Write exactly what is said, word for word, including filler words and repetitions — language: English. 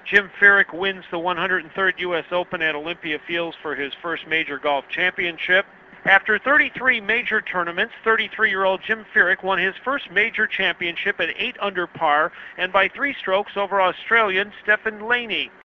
Jim Furyk wins the one hundred third U S Open at Olympia Fields for his first major golf championship. After thirty-three major tournaments, thirty-three-year-old Jim Furyk won his first major championship at eight under par and by three strokes over Australian Stephen Laney.